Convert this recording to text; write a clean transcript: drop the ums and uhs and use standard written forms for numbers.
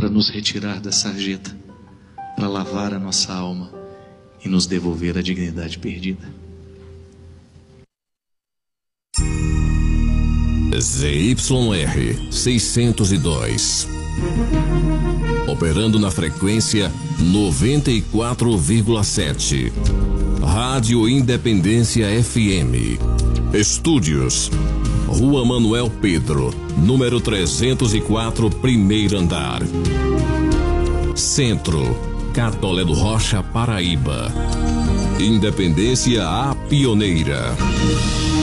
para nos retirar da sarjeta, para lavar a nossa alma e nos devolver a dignidade perdida. ZYR 602, operando na frequência 94,7, Rádio Independência FM. Estúdios, Rua Manuel Pedro, número 304, primeiro andar. Centro, Catolé do Rocha, Paraíba. Independência, a pioneira.